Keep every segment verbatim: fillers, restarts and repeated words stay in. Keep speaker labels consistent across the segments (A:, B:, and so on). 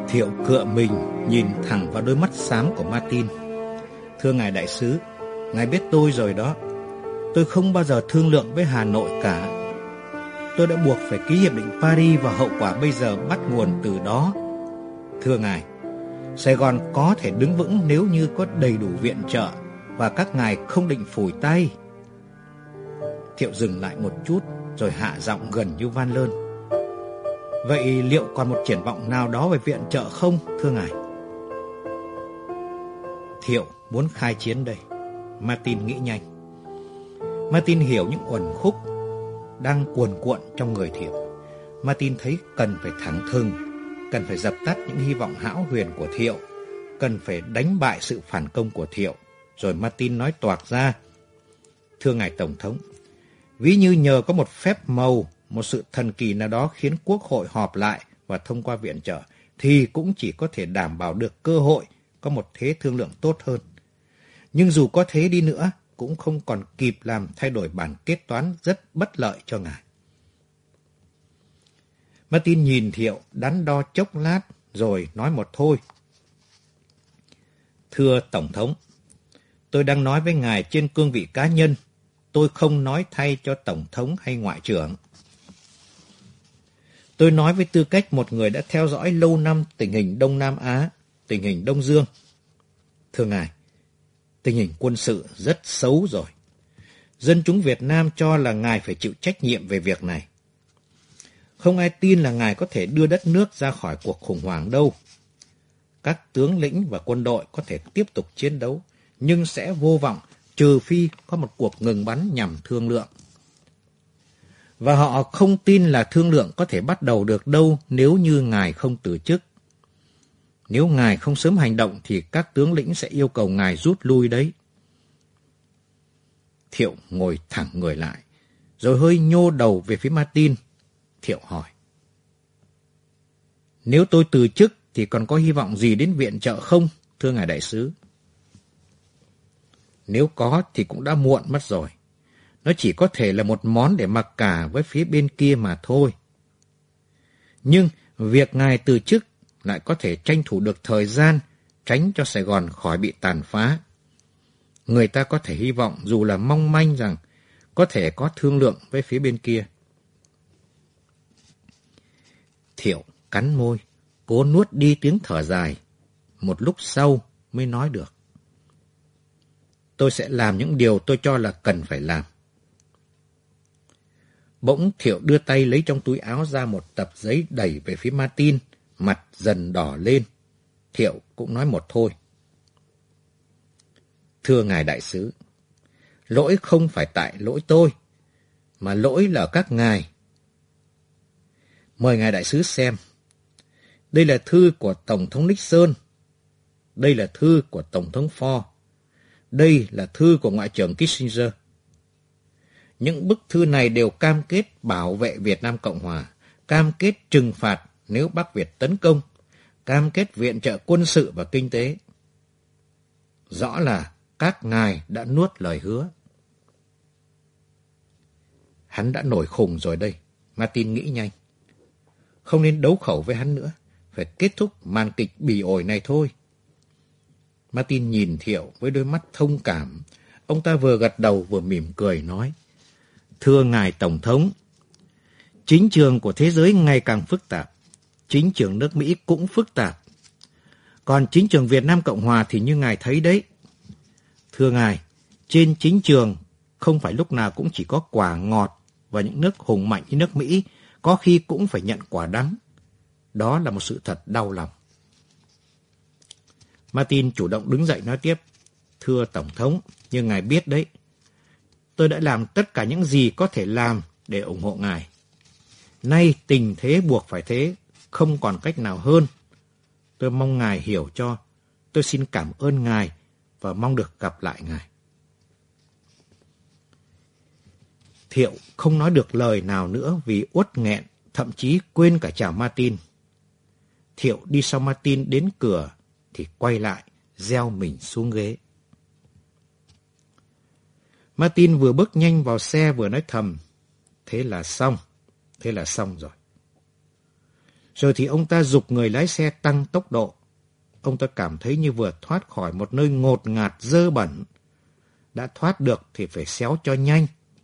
A: Thiệu cựa mình nhìn thẳng vào đôi mắt xám của Martin. Thưa ngài đại sứ, ngài biết tôi rồi đó. Tôi không bao giờ thương lượng với Hà Nội cả. Tôi đã buộc phải ký hiệp định Paris và hậu quả bây giờ bắt nguồn từ đó. Thưa ngài, Sài Gòn có thể đứng vững nếu như có đầy đủ viện trợ và các ngài không định phủi tay. Thiệu dừng lại một chút rồi hạ giọng gần như van lơn. Vậy liệu còn một triển vọng nào đó về viện trợ không, thưa ngài? Thiệu muốn khai chiến đây. Martin nghĩ nhanh. Martin hiểu những uẩn khúc đang cuồn cuộn trong người Thiệu. Martin thấy cần phải thẳng thừng, cần phải dập tắt những hy vọng hão huyền của Thiệu, cần phải đánh bại sự phản công của Thiệu. Rồi Martin nói toạc ra. Thưa ngài Tổng thống, ví như nhờ có một phép màu, một sự thần kỳ nào đó khiến Quốc hội họp lại và thông qua viện trợ, thì cũng chỉ có thể đảm bảo được cơ hội có một thế thương lượng tốt hơn. Nhưng dù có thế đi nữa, cũng không còn kịp làm thay đổi bản kết toán rất bất lợi cho ngài. Martin nhìn Thiệu đắn đo chốc lát rồi nói một thôi. Thưa Tổng thống, tôi đang nói với ngài trên cương vị cá nhân, tôi không nói thay cho Tổng thống hay Ngoại trưởng. Tôi nói với tư cách một người đã theo dõi lâu năm tình hình Đông Nam Á, tình hình Đông Dương. Thưa ngài, tình hình quân sự rất xấu rồi. Dân chúng Việt Nam cho là ngài phải chịu trách nhiệm về việc này. Không ai tin là ngài có thể đưa đất nước ra khỏi cuộc khủng hoảng đâu. Các tướng lĩnh và quân đội có thể tiếp tục chiến đấu, nhưng sẽ vô vọng trừ phi có một cuộc ngừng bắn nhằm thương lượng. Và họ không tin là thương lượng có thể bắt đầu được đâu nếu như ngài không từ chức. Nếu ngài không sớm hành động thì các tướng lĩnh sẽ yêu cầu ngài rút lui đấy. Thiệu ngồi thẳng người lại, rồi hơi nhô đầu về phía Martin. Thiệu hỏi. Nếu tôi từ chức thì còn có hy vọng gì đến viện trợ không, thưa ngài đại sứ? Nếu có thì cũng đã muộn mất rồi. Nó chỉ có thể là một món để mặc cả với phía bên kia mà thôi. Nhưng việc ngài từ chức lại có thể tranh thủ được thời gian, tránh cho Sài Gòn khỏi bị tàn phá. Người ta có thể hy vọng dù là mong manh rằng có thể có thương lượng với phía bên kia. Thiệu cắn môi, cố nuốt đi tiếng thở dài. Một lúc sau mới nói được. Tôi sẽ làm những điều tôi cho là cần phải làm. Bỗng Thiệu đưa tay lấy trong túi áo ra một tập giấy đẩy về phía Martin, mặt dần đỏ lên. Thiệu cũng nói một thôi. Thưa ngài đại sứ, lỗi không phải tại lỗi tôi, mà lỗi là ở các ngài. Mời ngài đại sứ xem. Đây là thư của Tổng thống Nixon. Đây là thư của Tổng thống Ford. Đây là thư của Ngoại trưởng Kissinger. Những bức thư này đều cam kết bảo vệ Việt Nam Cộng Hòa, cam kết trừng phạt nếu Bắc Việt tấn công, cam kết viện trợ quân sự và kinh tế. Rõ là các ngài đã nuốt lời hứa. Hắn đã nổi khùng rồi đây, Martin nghĩ nhanh. Không nên đấu khẩu với hắn nữa, phải kết thúc màn kịch bỉ ổi này thôi. Martin nhìn Thiệu với đôi mắt thông cảm. Ông ta vừa gật đầu vừa mỉm cười nói. Thưa ngài Tổng thống, chính trường của thế giới ngày càng phức tạp. Chính trường nước Mỹ cũng phức tạp. Còn chính trường Việt Nam Cộng Hòa thì như ngài thấy đấy. Thưa ngài, trên chính trường không phải lúc nào cũng chỉ có quả ngọt, và những nước hùng mạnh như nước Mỹ có khi cũng phải nhận quả đắng. Đó là một sự thật đau lòng. Martin chủ động đứng dậy nói tiếp. Thưa Tổng thống, như ngài biết đấy, tôi đã làm tất cả những gì có thể làm để ủng hộ ngài. Nay tình thế buộc phải thế, không còn cách nào hơn. Tôi mong ngài hiểu cho. Tôi xin cảm ơn ngài và mong được gặp lại ngài. Thiệu không nói được lời nào nữa vì uất nghẹn, thậm chí quên cả chào Martin. Thiệu đi sau Martin đến cửa thì quay lại, gieo mình xuống ghế. Martin vừa bước nhanh vào xe vừa nói thầm. Thế là xong, thế là xong rồi. Rồi thì ông ta giục người lái xe tăng tốc độ. Ông ta cảm thấy như vừa thoát khỏi một nơi ngột ngạt dơ bẩn. Đã thoát được thì phải xéo cho nhanh.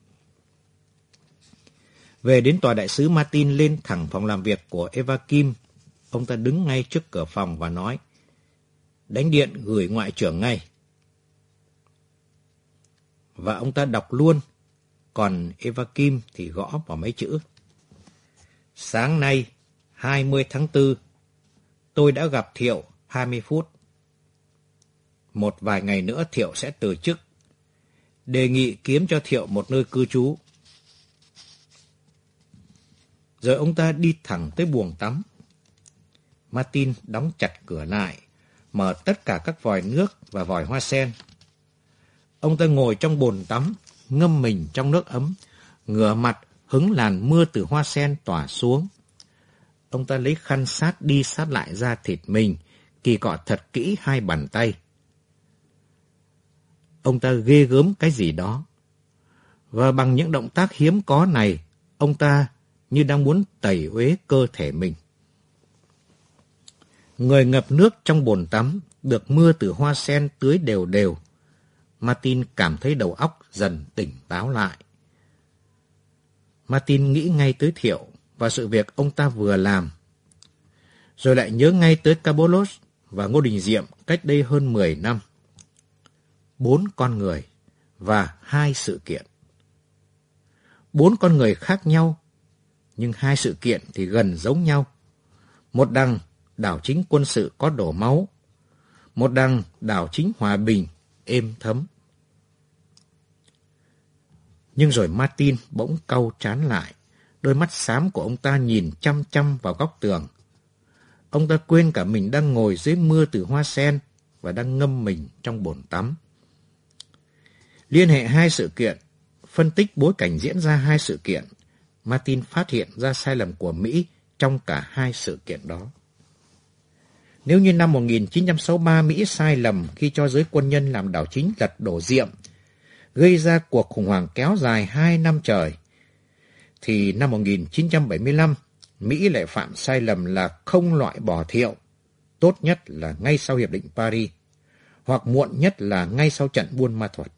A: Về đến tòa đại sứ, Martin lên thẳng phòng làm việc của Eva Kim. Ông ta đứng ngay trước cửa phòng và nói, đánh điện gửi ngoại trưởng ngay. Và ông ta đọc luôn, còn Eva Kim thì gõ vào mấy chữ. Sáng nay, hai mươi tháng tư, tôi đã gặp Thiệu hai mươi phút. Một vài ngày nữa Thiệu sẽ từ chức. Đề nghị kiếm cho Thiệu một nơi cư trú. Rồi ông ta đi thẳng tới buồng tắm. Martin đóng chặt cửa lại, mở tất cả các vòi nước và vòi hoa sen. Ông ta ngồi trong bồn tắm, ngâm mình trong nước ấm, ngửa mặt hứng làn mưa từ hoa sen tỏa xuống. Ông ta lấy khăn sát đi sát lại da thịt mình, kỳ cọ thật kỹ hai bàn tay. Ông ta ghê gớm cái gì đó. Và bằng những động tác hiếm có này, ông ta như đang muốn tẩy uế cơ thể mình. Người ngập nước trong bồn tắm, được mưa từ hoa sen tưới đều đều. Martin cảm thấy đầu óc dần tỉnh táo lại. Martin nghĩ ngay tới Thiệu và sự việc ông ta vừa làm. Rồi lại nhớ ngay tới Carbolos và Ngô Đình Diệm cách đây hơn mười năm. Bốn con người và hai sự kiện. Bốn con người khác nhau, nhưng hai sự kiện thì gần giống nhau. Một đằng đảo chính quân sự có đổ máu, một đằng đảo chính hòa bình, êm thấm. Nhưng rồi Martin bỗng cau trán lại, đôi mắt xám của ông ta nhìn chăm chăm vào góc tường. Ông ta quên cả mình đang ngồi dưới mưa từ hoa sen và đang ngâm mình trong bồn tắm. Liên hệ hai sự kiện, phân tích bối cảnh diễn ra hai sự kiện, Martin phát hiện ra sai lầm của Mỹ trong cả hai sự kiện đó. Nếu như năm một nghìn chín trăm sáu mươi ba Mỹ sai lầm khi cho giới quân nhân làm đảo chính lật đổ Diệm, gây ra cuộc khủng hoảng kéo dài hai năm trời, thì năm một nghìn chín trăm bảy mươi lăm, Mỹ lại phạm sai lầm là không loại bỏ Thiệu, tốt nhất là ngay sau Hiệp định Paris, hoặc muộn nhất là ngay sau trận Buôn Ma Thuột.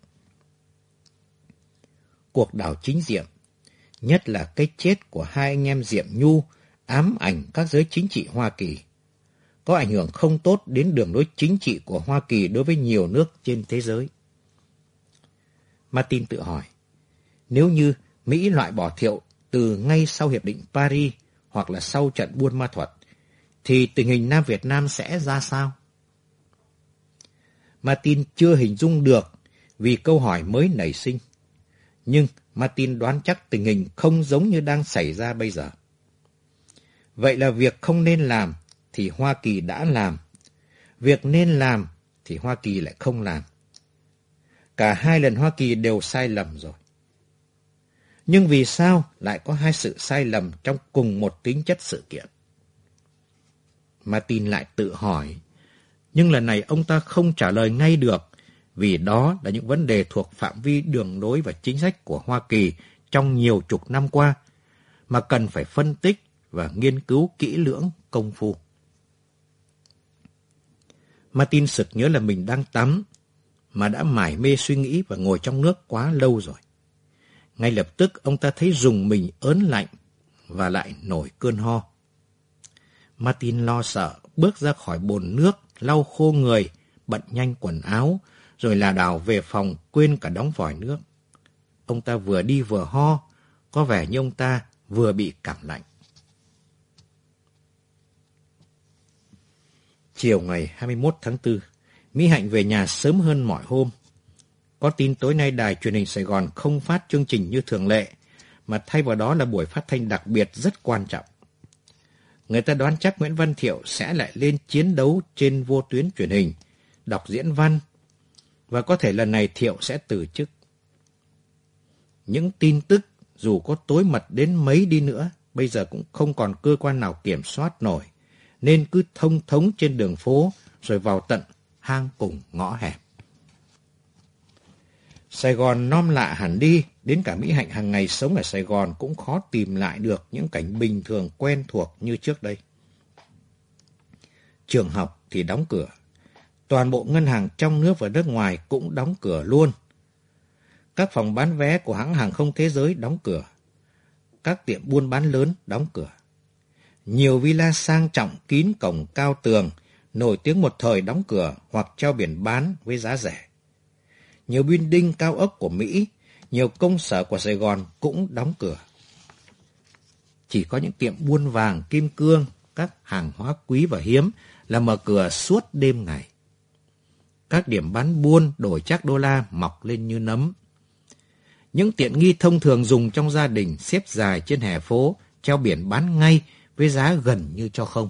A: Cuộc đảo chính Diệm, nhất là cái chết của hai anh em Diệm Nhu, ám ảnh các giới chính trị Hoa Kỳ, có ảnh hưởng không tốt đến đường lối chính trị của Hoa Kỳ đối với nhiều nước trên thế giới. Martin tự hỏi, nếu như Mỹ loại bỏ Thiệu từ ngay sau Hiệp định Paris hoặc là sau trận Buôn Ma Thuột, thì tình hình Nam Việt Nam sẽ ra sao? Martin chưa hình dung được vì câu hỏi mới nảy sinh. Nhưng Martin đoán chắc tình hình không giống như đang xảy ra bây giờ. Vậy là việc không nên làm thì Hoa Kỳ đã làm. Việc nên làm thì Hoa Kỳ lại không làm. Cả hai lần Hoa Kỳ đều sai lầm rồi. Nhưng vì sao lại có hai sự sai lầm trong cùng một tính chất sự kiện? Martin lại tự hỏi, nhưng lần này ông ta không trả lời ngay được, vì đó là những vấn đề thuộc phạm vi đường lối và chính sách của Hoa Kỳ trong nhiều chục năm qua, mà cần phải phân tích và nghiên cứu kỹ lưỡng công phu. Martin sực nhớ là mình đang tắm, mà đã mải mê suy nghĩ và ngồi trong nước quá lâu rồi. Ngay lập tức ông ta thấy rùng mình ớn lạnh và lại nổi cơn ho. Martin lo sợ, bước ra khỏi bồn nước, lau khô người, bận nhanh quần áo, rồi lảo đảo về phòng quên cả đóng vòi nước. Ông ta vừa đi vừa ho, có vẻ như ông ta vừa bị cảm lạnh. Chiều ngày hai mươi mốt tháng tư, Mỹ Hạnh về nhà sớm hơn mọi hôm. Có tin tối nay đài truyền hình Sài Gòn không phát chương trình như thường lệ, mà thay vào đó là buổi phát thanh đặc biệt rất quan trọng. Người ta đoán chắc Nguyễn Văn Thiệu sẽ lại lên chiến đấu trên vô tuyến truyền hình, đọc diễn văn, và có thể lần này Thiệu sẽ từ chức. Những tin tức dù có tối mật đến mấy đi nữa, bây giờ cũng không còn cơ quan nào kiểm soát nổi, nên cứ thông thống trên đường phố rồi vào tận hang cùng ngõ hẹp. Sài Gòn non lạ hẳn đi, đến cả Mỹ Hạnh hàng ngày sống ở Sài Gòn cũng khó tìm lại được những cảnh bình thường quen thuộc như trước đây. trường học thì đóng cửa. Toàn bộ ngân hàng trong nước và nước ngoài cũng đóng cửa luôn. Các phòng bán vé của hãng hàng không thế giới đóng cửa. Các tiệm buôn bán lớn đóng cửa. Nhiều villa sang trọng kín cổng cao tường, nổi tiếng một thời đóng cửa hoặc treo biển bán với giá rẻ. Nhiều building cao ốc của Mỹ, nhiều công sở của Sài Gòn cũng đóng cửa. Chỉ có những tiệm buôn vàng, kim cương, các hàng hóa quý và hiếm là mở cửa suốt đêm ngày. Các điểm bán buôn đổi trác đô la mọc lên như nấm. Những tiện nghi thông thường dùng trong gia đình xếp dài trên hè phố, treo biển bán ngay với giá gần như cho không.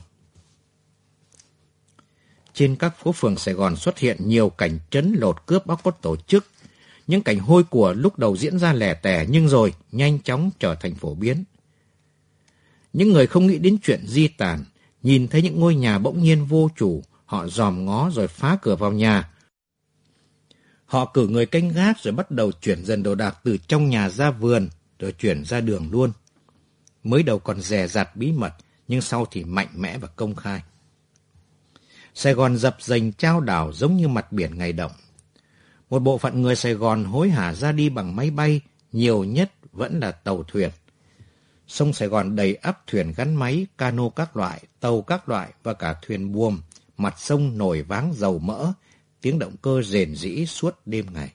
A: Trên các phố phường Sài Gòn xuất hiện nhiều cảnh trấn lột cướp bóc có tổ chức. Những cảnh hôi của lúc đầu diễn ra lẻ tẻ nhưng rồi nhanh chóng trở thành phổ biến. Những người không nghĩ đến chuyện di tản, nhìn thấy những ngôi nhà bỗng nhiên vô chủ, họ dòm ngó rồi phá cửa vào nhà. Họ cử người canh gác rồi bắt đầu chuyển dần đồ đạc từ trong nhà ra vườn, rồi chuyển ra đường luôn. Mới đầu còn dè dặt bí mật, nhưng sau thì mạnh mẽ và công khai. Sài Gòn dập dềnh chao đảo giống như mặt biển ngày động. Một bộ phận người Sài Gòn hối hả ra đi bằng máy bay, nhiều nhất vẫn là tàu thuyền. Sông Sài Gòn đầy ắp thuyền gắn máy, cano các loại, tàu các loại và cả thuyền buồm, mặt sông nổi váng dầu mỡ, tiếng động cơ rền rĩ suốt đêm ngày.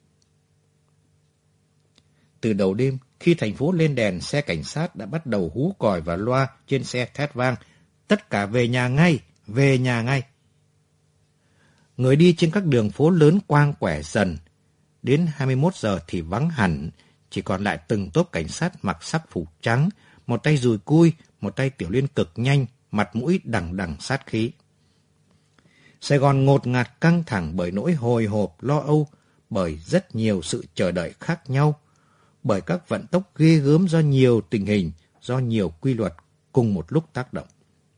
A: Từ đầu đêm, khi thành phố lên đèn, xe cảnh sát đã bắt đầu hú còi và loa trên xe thét vang. Tất cả về nhà ngay, về nhà ngay. Người đi trên các đường phố lớn quang quẻ dần. Đến hai mươi mốt giờ thì vắng hẳn, chỉ còn lại từng tốp cảnh sát mặc sắc phục trắng, một tay dùi cui, một tay tiểu liên cực nhanh, mặt mũi đằng đằng sát khí. Sài Gòn ngột ngạt căng thẳng bởi nỗi hồi hộp, lo âu, bởi rất nhiều sự chờ đợi khác nhau, bởi các vận tốc ghê gớm do nhiều tình hình, do nhiều quy luật cùng một lúc tác động.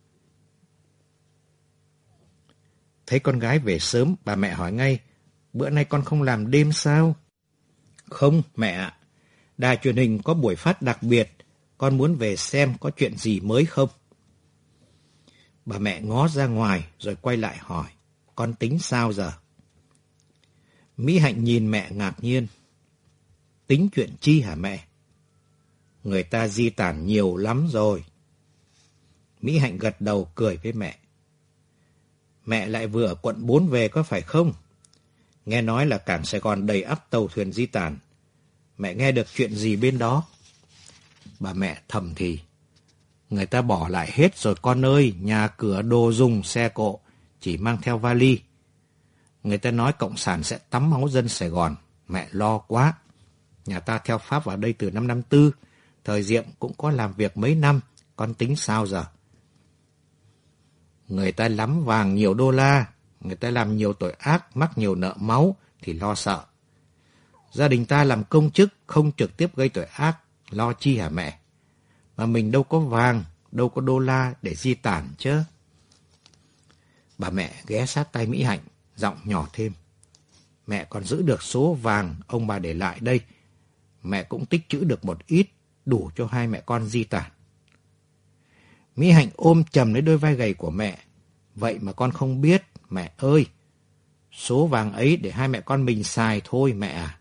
A: Thấy con gái về sớm, bà mẹ hỏi ngay, bữa nay con không làm đêm sao? Không, mẹ ạ. Đài truyền hình có buổi phát đặc biệt, con muốn về xem có chuyện gì mới không? Bà mẹ ngó ra ngoài rồi quay lại hỏi, con tính sao giờ? Mỹ Hạnh nhìn mẹ ngạc nhiên. Tính chuyện chi hả mẹ? Người ta di tản nhiều lắm rồi. Mỹ Hạnh gật đầu cười với mẹ. Mẹ lại vừa ở quận bốn về có phải không? Nghe nói là cảng Sài Gòn đầy ắp tàu thuyền di tản. Mẹ nghe được chuyện gì bên đó? Bà mẹ thầm thì. Người ta bỏ lại hết rồi con ơi, nhà cửa đồ dùng, xe cộ, chỉ mang theo vali. Người ta nói cộng sản sẽ tắm máu dân Sài Gòn. Mẹ lo quá. Nhà ta theo Pháp vào đây từ năm năm tư, thời Diệm cũng có làm việc mấy năm, con tính sao giờ? Người ta lắm vàng nhiều đô la, người ta làm nhiều tội ác, mắc nhiều nợ máu thì lo sợ. Gia đình ta làm công chức, không trực tiếp gây tội ác, lo chi hả mẹ? Mà mình đâu có vàng, đâu có đô la để di tản chứ. Bà mẹ ghé sát tay Mỹ Hạnh, giọng nhỏ thêm. Mẹ còn giữ được số vàng ông bà để lại đây. Mẹ cũng tích trữ được một ít, đủ cho hai mẹ con di tản. Mỹ Hạnh ôm chầm lấy đôi vai gầy của mẹ. Vậy mà con không biết, mẹ ơi. Số vàng ấy để hai mẹ con mình xài thôi mẹ à.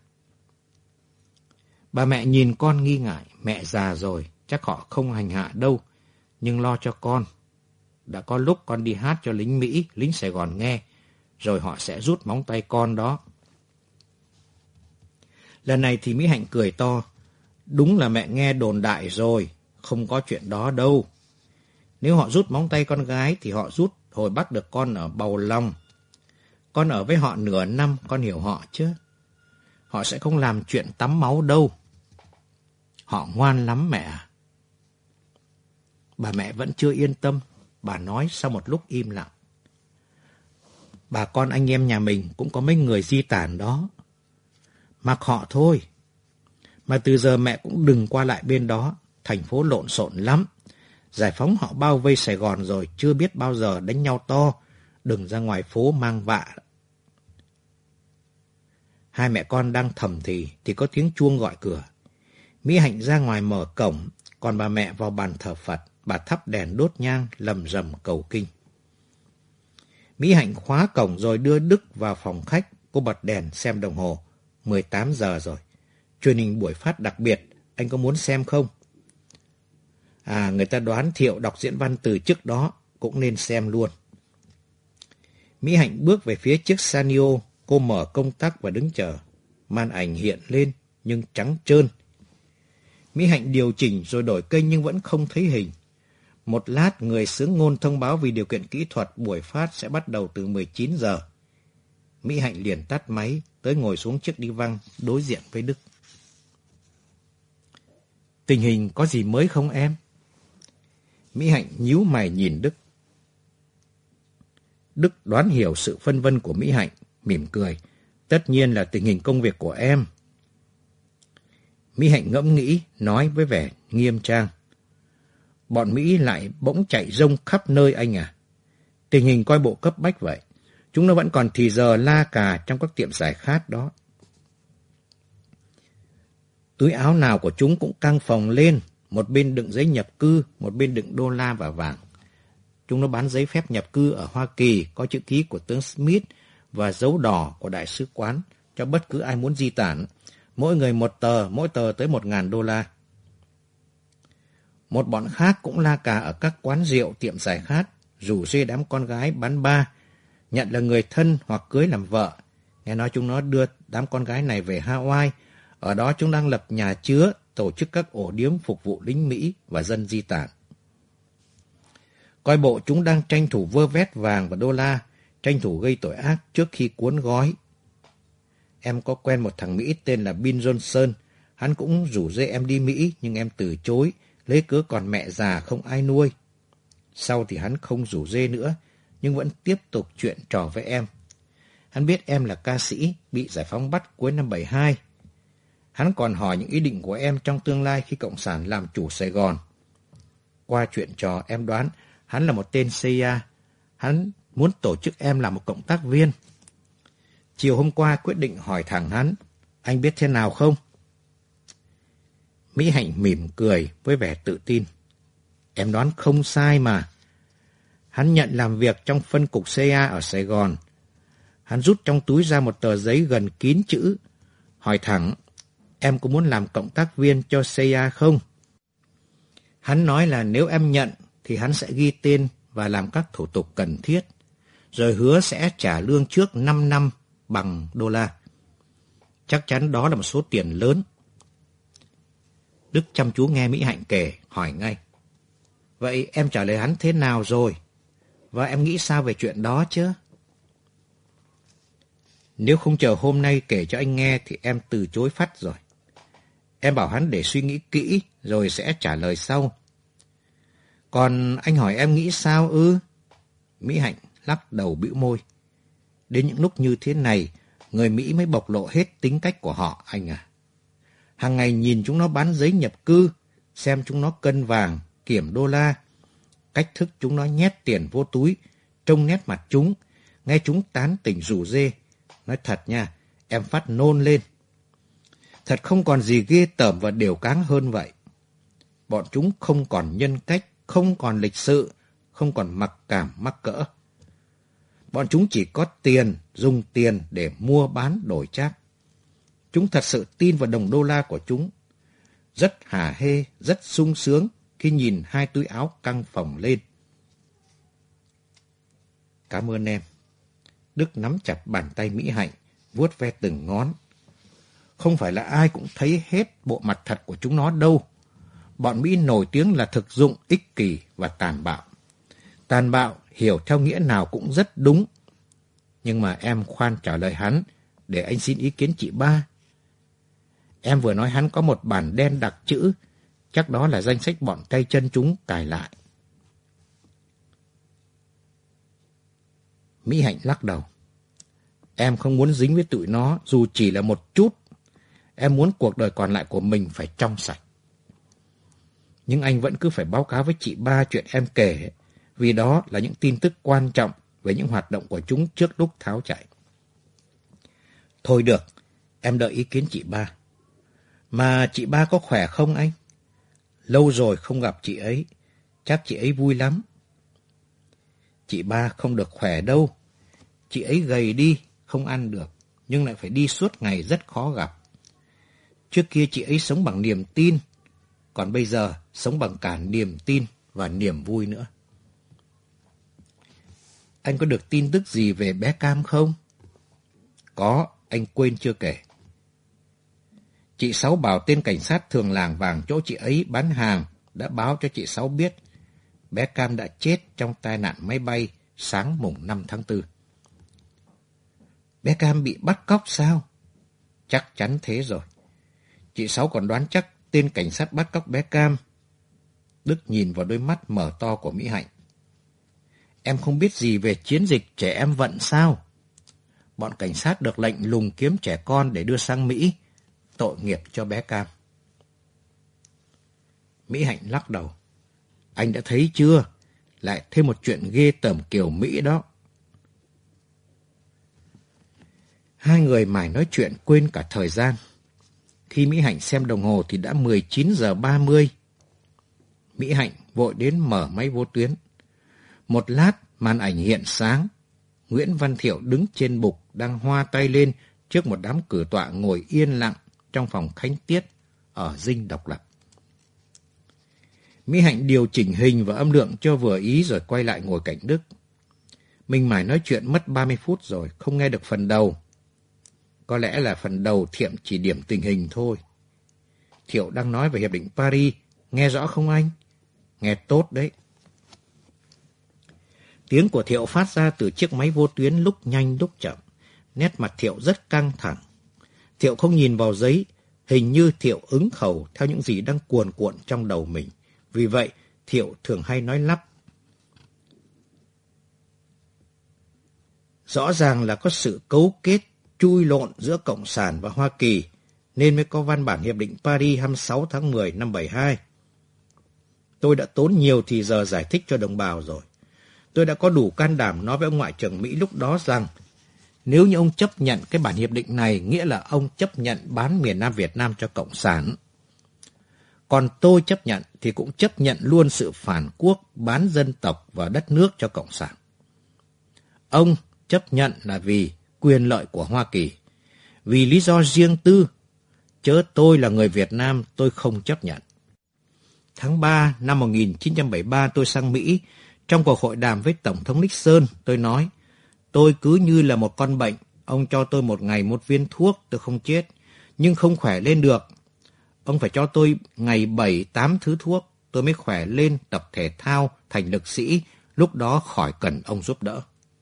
A: Bà mẹ nhìn con nghi ngại, mẹ già rồi, chắc họ không hành hạ đâu, nhưng lo cho con. Đã có lúc con đi hát cho lính Mỹ, lính Sài Gòn nghe, rồi họ sẽ rút móng tay con đó. Lần này thì Mỹ Hạnh cười to. Đúng là mẹ nghe đồn đại rồi, không có chuyện đó đâu. Nếu họ rút móng tay con gái thì họ rút hồi bắt được con ở Bầu Long. Con ở với họ nửa năm, con hiểu họ chứ. Họ sẽ không làm chuyện tắm máu đâu. Họ ngoan lắm mẹ à. Bà mẹ vẫn chưa yên tâm. Bà nói sau một lúc im lặng. Bà con anh em nhà mình cũng có mấy người di tản đó. Mặc họ thôi. Mà từ giờ mẹ cũng đừng qua lại bên đó. Thành phố lộn xộn lắm. Giải phóng họ bao vây Sài Gòn rồi, chưa biết bao giờ đánh nhau to. Đừng ra ngoài phố mang vạ. Hai mẹ con đang thầm thì, thì có tiếng chuông gọi cửa. Mỹ Hạnh ra ngoài mở cổng, còn bà mẹ vào bàn thờ Phật. Bà thắp đèn đốt nhang, lầm rầm cầu kinh. Mỹ Hạnh khóa cổng rồi đưa Đức vào phòng khách. Cô bật đèn xem đồng hồ. mười tám giờ rồi. Truyền hình buổi phát đặc biệt. Anh có muốn xem không? À, người ta đoán Thiệu đọc diễn văn từ trước đó. Cũng nên xem luôn. Mỹ Hạnh bước về phía chiếc Sanyo. Cô mở công tắc và đứng chờ. Màn ảnh hiện lên nhưng trắng trơn. Mỹ Hạnh điều chỉnh rồi đổi kênh nhưng vẫn không thấy hình. Một lát người xướng ngôn thông báo vì điều kiện kỹ thuật buổi phát sẽ bắt đầu từ mười chín giờ. Mỹ Hạnh liền tắt máy, tới ngồi xuống chiếc đi văng đối diện với Đức. Tình hình có gì mới không em? Mỹ Hạnh nhíu mày nhìn Đức. Đức đoán hiểu sự phân vân của Mỹ Hạnh, mỉm cười. Tất nhiên là tình hình công việc của em. Mỹ Hạnh ngẫm nghĩ, nói với vẻ nghiêm trang. Bọn Mỹ lại bỗng chạy rông khắp nơi anh à. Tình hình coi bộ cấp bách vậy. Chúng nó vẫn còn thì giờ la cà trong các tiệm giải khát đó. Túi áo nào của chúng cũng căng phồng lên. Một bên đựng giấy nhập cư, một bên đựng đô la và vàng. Chúng nó bán giấy phép nhập cư ở Hoa Kỳ, có chữ ký của tướng Smith và dấu đỏ của đại sứ quán cho bất cứ ai muốn di tản. Mỗi người một tờ, mỗi tờ tới một ngàn đô la. Một bọn khác cũng la cà ở các quán rượu, tiệm giải khát, rủ dê đám con gái bán ba, nhận là người thân hoặc cưới làm vợ. Nghe nói chúng nó đưa đám con gái này về Hawaii, ở đó chúng đang lập nhà chứa, tổ chức các ổ điếm phục vụ lính Mỹ và dân di tản. Coi bộ chúng đang tranh thủ vơ vét vàng và đô la, tranh thủ gây tội ác trước khi cuốn gói. Em có quen một thằng Mỹ tên là Bill Johnson, hắn cũng rủ dê em đi Mỹ nhưng em từ chối, lấy cớ còn mẹ già không ai nuôi. Sau thì hắn không rủ dê nữa, nhưng vẫn tiếp tục chuyện trò với em. Hắn biết em là ca sĩ, bị giải phóng bắt cuối năm bảy hai. Hắn còn hỏi những ý định của em trong tương lai khi Cộng sản làm chủ Sài Gòn. Qua chuyện trò em đoán hắn là một tên xê i a. Hắn muốn tổ chức em làm một cộng tác viên. Chiều hôm qua quyết định hỏi thẳng hắn, anh biết thế nào không? Mỹ Hạnh mỉm cười với vẻ tự tin. Em đoán không sai mà. Hắn nhận làm việc trong phân cục xê i a ở Sài Gòn. Hắn rút trong túi ra một tờ giấy gần kín chữ. Hỏi thẳng, em có muốn làm cộng tác viên cho xê i a không? Hắn nói là nếu em nhận thì hắn sẽ ghi tên và làm các thủ tục cần thiết. Rồi hứa sẽ trả lương trước năm năm bằng đô la. Chắc chắn đó là một số tiền lớn. Đức chăm chú nghe Mỹ Hạnh kể, hỏi ngay. Vậy em trả lời hắn thế nào rồi? Và em nghĩ sao về chuyện đó chứ? Nếu không chờ hôm nay kể cho anh nghe thì em từ chối phát rồi. Em bảo hắn để suy nghĩ kỹ rồi sẽ trả lời sau. Còn anh hỏi em nghĩ sao ư? Mỹ Hạnh lắc đầu bĩu môi. Đến những lúc như thế này, người Mỹ mới bộc lộ hết tính cách của họ, anh à. Hàng ngày nhìn chúng nó bán giấy nhập cư, xem chúng nó cân vàng, kiểm đô la. Cách thức chúng nó nhét tiền vô túi, trông nét mặt chúng, nghe chúng tán tỉnh rủ rê. Nói thật nha, em phát nôn lên. Thật không còn gì ghê tởm và điều cáng hơn vậy. Bọn chúng không còn nhân cách, không còn lịch sự, không còn mặc cảm mắc cỡ. Bọn chúng chỉ có tiền, dùng tiền để mua bán đổi trác. Chúng thật sự tin vào đồng đô la của chúng. Rất hả hê, rất sung sướng khi nhìn hai túi áo căng phồng lên. Cảm ơn em. Đức nắm chặt bàn tay Mỹ Hạnh, vuốt ve từng ngón. Không phải là ai cũng thấy hết bộ mặt thật của chúng nó đâu. Bọn Mỹ nổi tiếng là thực dụng, ích kỷ và tàn bạo. Tàn bạo hiểu theo nghĩa nào cũng rất đúng. Nhưng mà em khoan trả lời hắn, để anh xin ý kiến chị ba. Em vừa nói hắn có một bản đen đặc chữ, chắc đó là danh sách bọn tay chân chúng cài lại. Mỹ Hạnh lắc đầu. Em không muốn dính với tụi nó, dù chỉ là một chút. Em muốn cuộc đời còn lại của mình phải trong sạch. Nhưng anh vẫn cứ phải báo cáo với chị ba chuyện em kể, vì đó là những tin tức quan trọng về những hoạt động của chúng trước lúc tháo chạy. Thôi được, em đợi ý kiến chị ba. Mà chị ba có khỏe không anh? Lâu rồi không gặp chị ấy, chắc chị ấy vui lắm. Chị ba không được khỏe đâu, Chị ấy gầy đi, không ăn được, nhưng lại phải đi suốt ngày rất khó gặp. Trước kia chị ấy sống bằng niềm tin, còn bây giờ sống bằng cả niềm tin và niềm vui nữa. Anh có được tin tức gì về bé Cam không? Có, anh quên chưa kể. Chị Sáu bảo tên cảnh sát thường làng vàng chỗ chị ấy bán hàng đã báo cho chị Sáu biết bé Cam đã chết trong tai nạn máy bay sáng mùng năm tháng tư. Bé Cam bị bắt cóc sao? Chắc chắn thế rồi. Chị Sáu còn đoán chắc tên cảnh sát bắt cóc bé Cam. Đức nhìn vào đôi mắt mở to của Mỹ Hạnh. Em không biết gì về chiến dịch trẻ em vận sao? Bọn cảnh sát được lệnh lùng kiếm trẻ con để đưa sang Mỹ. Tội nghiệp cho bé Cam. Mỹ Hạnh lắc đầu. Anh đã thấy chưa? Lại thêm một chuyện ghê tởm kiểu Mỹ đó. Hai người mải nói chuyện quên cả thời gian. Khi Mỹ Hạnh xem đồng hồ thì đã mười chín giờ ba mươi. Mỹ Hạnh vội đến mở máy vô tuyến. Một lát màn ảnh hiện sáng. Nguyễn Văn Thiệu đứng trên bục đang hoa tay lên trước một đám cử tọa ngồi yên lặng trong phòng khánh tiết ở Dinh Độc Lập. Mỹ Hạnh điều chỉnh hình và âm lượng cho vừa ý rồi quay lại ngồi cạnh Đức. Mình mải nói chuyện mất ba mươi phút rồi, không nghe được phần đầu. Có lẽ là phần đầu Thiệm chỉ điểm tình hình thôi. Thiệu đang nói về Hiệp định Paris, nghe rõ không anh? Nghe tốt đấy. Tiếng của Thiệu phát ra từ chiếc máy vô tuyến lúc nhanh lúc chậm. Nét mặt Thiệu rất căng thẳng. Thiệu không nhìn vào giấy, hình như Thiệu ứng khẩu theo những gì đang cuồn cuộn trong đầu mình. Vì vậy, Thiệu thường hay nói lắp. Rõ ràng là có sự cấu kết, chui lộn giữa Cộng sản và Hoa Kỳ, nên mới có văn bản Hiệp định Paris hai mươi sáu tháng mười năm bảy mươi hai. Tôi đã tốn nhiều thì giờ giải thích cho đồng bào rồi. Tôi đã có đủ can đảm nói với ông Ngoại trưởng Mỹ lúc đó rằng nếu như ông chấp nhận cái bản hiệp định này, nghĩa là ông chấp nhận bán miền Nam Việt Nam cho Cộng sản. Còn tôi chấp nhận thì cũng chấp nhận luôn sự phản quốc, bán dân tộc và đất nước cho Cộng sản. Ông chấp nhận là vì quyền lợi của Hoa Kỳ, vì lý do riêng tư, chớ tôi là người Việt Nam tôi không chấp nhận. Tháng ba năm một nghìn chín trăm bảy mươi ba tôi sang Mỹ. Trong cuộc hội đàm với Tổng thống Nixon, tôi nói, tôi cứ như là một con bệnh, ông cho tôi một ngày một viên thuốc, tôi không chết, nhưng không khỏe lên được. Ông phải cho tôi ngày bảy, tám thứ thuốc, tôi mới khỏe lên, tập thể thao, thành lực sĩ, lúc đó khỏi cần ông giúp đỡ.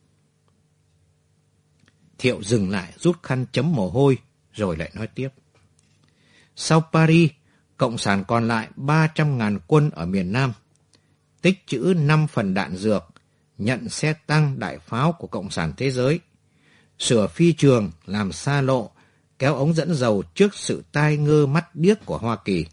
A: Thiệu dừng lại, rút khăn chấm mồ hôi, rồi lại nói tiếp. Sau Paris, Cộng sản còn lại ba trăm ngàn quân ở miền Nam. Tích trữ năm phần đạn dược, nhận xe tăng đại pháo của Cộng sản thế giới, sửa phi trường làm xa lộ, kéo ống dẫn dầu trước sự tai ngơ mắt điếc của Hoa Kỳ.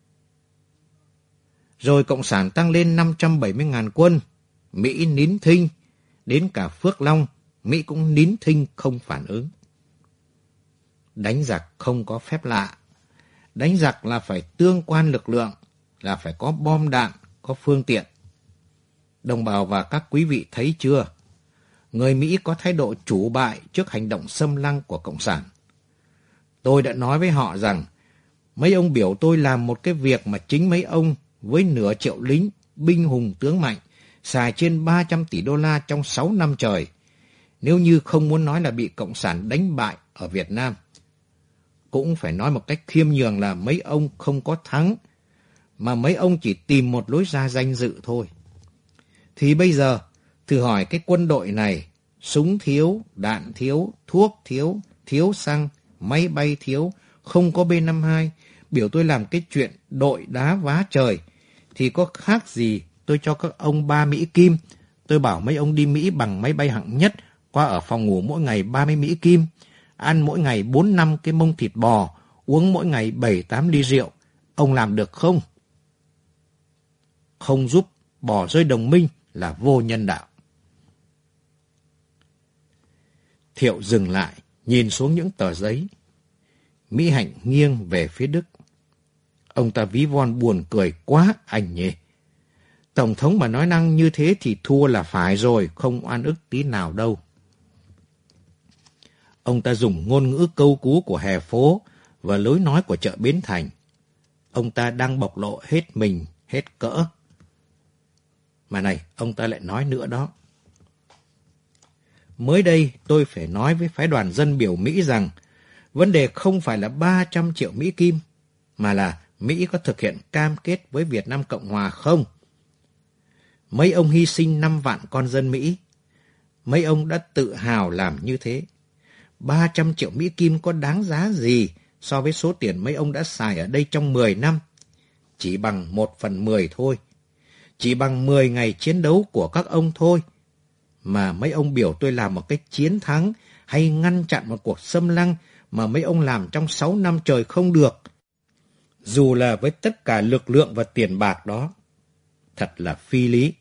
A: Rồi Cộng sản tăng lên năm trăm bảy mươi ngàn quân, Mỹ nín thinh, đến cả Phước Long, Mỹ cũng nín thinh không phản ứng. Đánh giặc không có phép lạ, đánh giặc là phải tương quan lực lượng, là phải có bom đạn, có phương tiện. Đồng bào và các quý vị thấy chưa? Người Mỹ có thái độ chủ bại trước hành động xâm lăng của Cộng sản. Tôi đã nói với họ rằng, mấy ông biểu tôi làm một cái việc mà chính mấy ông với nửa triệu lính, binh hùng tướng mạnh, xài trên ba trăm tỷ đô la trong sáu năm trời, nếu như không muốn nói là bị Cộng sản đánh bại ở Việt Nam. Cũng phải nói một cách khiêm nhường là mấy ông không có thắng, mà mấy ông chỉ tìm một lối ra danh dự thôi. Thì bây giờ, thử hỏi cái quân đội này, súng thiếu, đạn thiếu, thuốc thiếu, thiếu xăng, máy bay thiếu, không có B năm mươi hai, biểu tôi làm cái chuyện đội đá vá trời, thì có khác gì tôi cho các ông ba Mỹ Kim, tôi bảo mấy ông đi Mỹ bằng máy bay hạng nhất, qua ở phòng ngủ mỗi ngày ba mươi Mỹ Kim, ăn mỗi ngày bốn năm cái mông thịt bò, uống mỗi ngày bảy tám ly rượu. Ông làm được không? Không giúp bỏ rơi đồng minh là vô nhân đạo. Thiệu dừng lại, nhìn xuống những tờ giấy. Mỹ Hạnh nghiêng về phía Đức. Ông ta ví von buồn cười quá anh nhỉ. Tổng thống mà nói năng như thế thì thua là phải rồi, không oan ức tí nào đâu. Ông ta dùng ngôn ngữ câu cú của hè phố và lối nói của chợ Bến Thành. Ông ta đang bộc lộ hết mình, hết cỡ. Mà này, ông ta lại nói nữa đó. Mới đây tôi phải nói với phái đoàn dân biểu Mỹ rằng vấn đề không phải là ba trăm triệu Mỹ Kim, mà là Mỹ có thực hiện cam kết với Việt Nam Cộng Hòa không? Mấy ông hy sinh năm vạn con dân Mỹ. Mấy ông đã tự hào làm như thế. ba trăm triệu Mỹ Kim có đáng giá gì so với số tiền mấy ông đã xài ở đây trong mười năm? Chỉ bằng một phần mười thôi. Chỉ bằng mười ngày chiến đấu của các ông thôi. Mà mấy ông biểu tôi làm một cái chiến thắng hay ngăn chặn một cuộc xâm lăng mà mấy ông làm trong sáu năm trời không được. Dù là với tất cả lực lượng và tiền bạc đó. Thật là phi lý.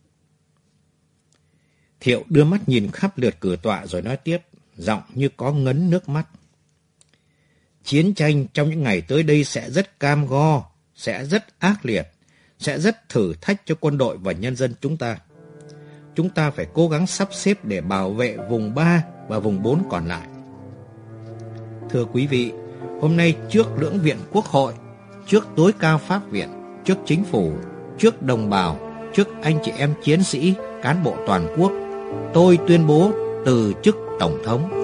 A: Thiệu đưa mắt nhìn khắp lượt cử tọa rồi nói tiếp, giọng như có ngấn nước mắt. Chiến tranh trong những ngày tới đây sẽ rất cam go, sẽ rất ác liệt, sẽ rất thử thách cho quân đội và nhân dân chúng ta. Chúng ta phải cố gắng sắp xếp để bảo vệ vùng ba và vùng bốn còn lại. Thưa quý vị, hôm nay trước lưỡng viện Quốc hội, trước tối cao Pháp viện, trước chính phủ, trước đồng bào, trước anh chị em chiến sĩ, cán bộ toàn quốc, tôi tuyên bố từ chức Tổng thống.